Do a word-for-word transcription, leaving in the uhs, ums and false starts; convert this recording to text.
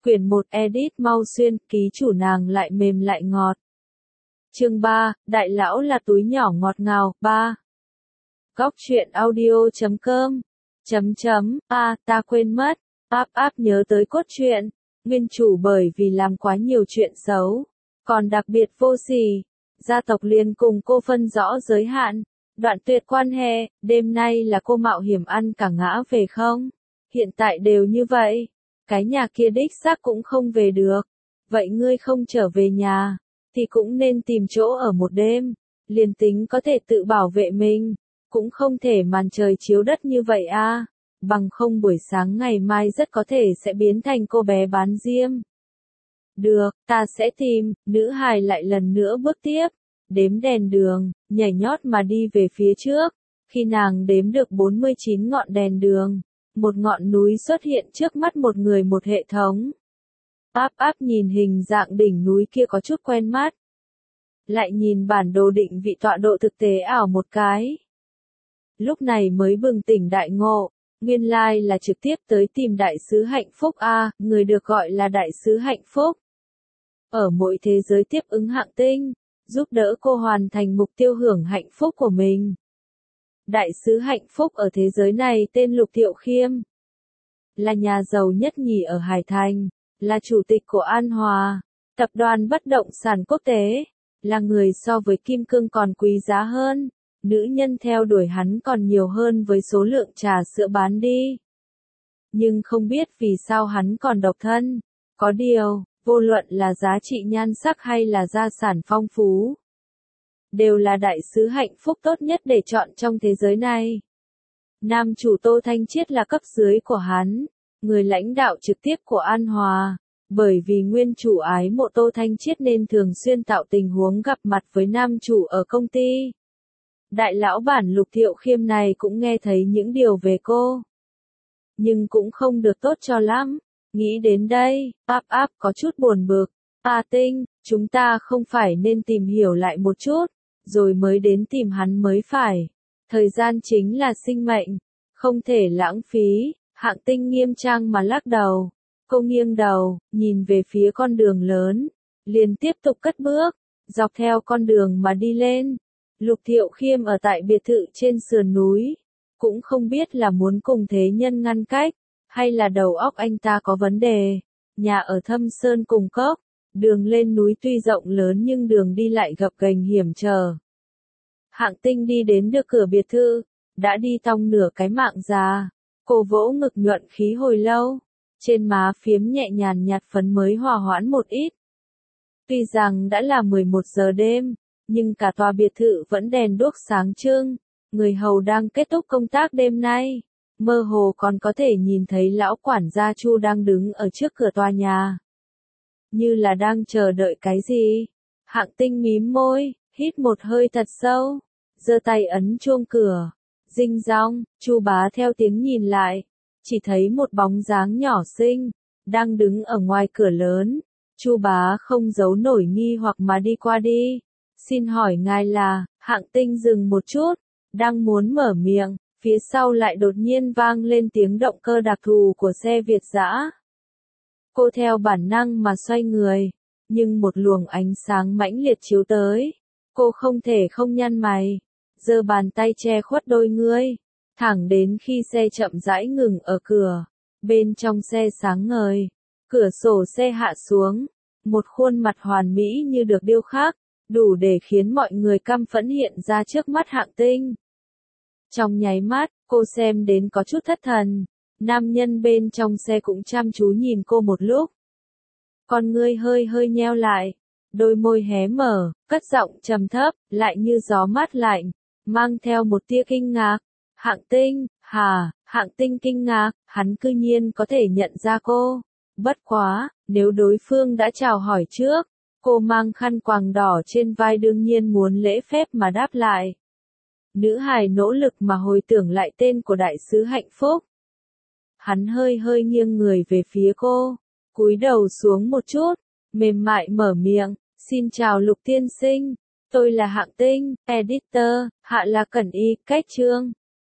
Quyển một edit mau xuyên, ký chủ nàng lại mềm lại ngọt. Chương ba, đại lão là túi nhỏ ngọt ngào. ba. Góc truyện audio chấm com. Chấm chấm, a, ta quên mất. Áp áp nhớ tới cốt truyện. Nguyên chủ bởi vì làm quá nhiều chuyện xấu. Còn đặc biệt vô sỉ. Gia tộc liền cùng cô phân rõ giới hạn. Đoạn tuyệt quan hệ, đêm nay là cô mạo hiểm ăn cả ngã về không? Hiện tại đều như vậy. Cái nhà kia đích xác cũng không về được. Vậy ngươi không trở về nhà, thì cũng nên tìm chỗ ở một đêm. Liền tính có thể tự bảo vệ mình, cũng không thể màn trời chiếu đất như vậy a. Bằng không buổi sáng ngày mai rất có thể sẽ biến thành cô bé bán diêm. Được, ta sẽ tìm. Nữ hài lại lần nữa bước tiếp, đếm đèn đường, nhảy nhót mà đi về phía trước. Khi nàng đếm được bốn mươi chín ngọn đèn đường, một ngọn núi xuất hiện trước mắt một người một hệ thống. Áp áp nhìn hình dạng đỉnh núi kia có chút quen mắt. Lại nhìn bản đồ định vị tọa độ thực tế ảo một cái. Lúc này mới bừng tỉnh đại ngộ, nguyên lai là trực tiếp tới tìm đại sứ hạnh phúc a, người được gọi là đại sứ hạnh phúc. Ở mỗi thế giới tiếp ứng hạng tinh, giúp đỡ cô hoàn thành mục tiêu hưởng hạnh phúc của mình. Đại sứ hạnh phúc ở thế giới này tên Lục Thiệu Khiêm. Là nhà giàu nhất nhì ở Hải Thành, là chủ tịch của An Hòa, tập đoàn bất động sản quốc tế, là người so với kim cương còn quý giá hơn, nữ nhân theo đuổi hắn còn nhiều hơn với số lượng trà sữa bán đi. Nhưng không biết vì sao hắn còn độc thân, có điều, vô luận là giá trị nhan sắc hay là gia sản phong phú, đều là đại sứ hạnh phúc tốt nhất để chọn trong thế giới này. Nam chủ Tô Thanh Chiết là cấp dưới của hắn, người lãnh đạo trực tiếp của An Hòa, bởi vì nguyên chủ ái mộ Tô Thanh Chiết nên thường xuyên tạo tình huống gặp mặt với nam chủ ở công ty. Đại lão bản Lục Thiệu Khiêm này cũng nghe thấy những điều về cô, nhưng cũng không được tốt cho lắm. Nghĩ đến đây, áp áp có chút buồn bực. A Tinh, chúng ta không phải nên tìm hiểu lại một chút, rồi mới đến tìm hắn mới phải. Thời gian chính là sinh mệnh, không thể lãng phí. Hạng Tinh nghiêm trang mà lắc đầu. Cô nghiêng đầu, nhìn về phía con đường lớn, liền tiếp tục cất bước, dọc theo con đường mà đi lên. Lục Thiệu Khiêm ở tại biệt thự trên sườn núi, cũng không biết là muốn cùng thế nhân ngăn cách, hay là đầu óc anh ta có vấn đề. Nhà ở thâm sơn cùng cốc, đường lên núi tuy rộng lớn nhưng đường đi lại gập ghềnh hiểm trở. Hạng Tinh đi đến được cửa biệt thự, đã đi tong nửa cái mạng già. Cô vỗ ngực nhuận khí hồi lâu, trên má phiếm nhẹ nhàn nhạt phấn mới hòa hoãn một ít. Tuy rằng đã là mười một giờ đêm, nhưng cả tòa biệt thự vẫn đèn đuốc sáng trưng, người hầu đang kết thúc công tác đêm nay. Mơ hồ còn có thể nhìn thấy lão quản gia Chu đang đứng ở trước cửa tòa nhà. Như là đang chờ đợi cái gì. Hạng Tinh mím môi, hít một hơi thật sâu, giơ tay ấn chuông cửa. Ding dong, Chu bá theo tiếng nhìn lại, chỉ thấy một bóng dáng nhỏ xinh, đang đứng ở ngoài cửa lớn. Chu bá không giấu nổi nghi hoặc mà đi qua đi. Xin hỏi ngài là? Hạng Tinh dừng một chút, đang muốn mở miệng, phía sau lại đột nhiên vang lên tiếng động cơ đặc thù của xe Việt dã. Cô theo bản năng mà xoay người, nhưng một luồng ánh sáng mãnh liệt chiếu tới, cô không thể không nhăn mày, giơ bàn tay che khuất đôi ngươi, thẳng đến khi xe chậm rãi ngừng ở cửa. Bên trong xe sáng ngời, cửa sổ xe hạ xuống, một khuôn mặt hoàn mỹ như được điêu khắc, đủ để khiến mọi người căm phẫn hiện ra trước mắt Hạng Tinh. Trong nháy mắt, cô xem đến có chút thất thần, nam nhân bên trong xe cũng chăm chú nhìn cô một lúc. Con ngươi hơi hơi nheo lại, đôi môi hé mở, cất giọng trầm thấp, lại như gió mát lạnh, mang theo một tia kinh ngạc. Hạng Tinh, hà, Hạng Tinh kinh ngạc, hắn cư nhiên có thể nhận ra cô. Bất quá, nếu đối phương đã chào hỏi trước, cô mang khăn quàng đỏ trên vai đương nhiên muốn lễ phép mà đáp lại. Nữ hài nỗ lực mà hồi tưởng lại tên của đại sứ hạnh phúc. Hắn hơi hơi nghiêng người về phía cô, cúi đầu xuống một chút, mềm mại mở miệng, xin chào Lục tiên sinh, tôi là Hạng Tinh, editor, hạ là Cẩn Y, cách chương.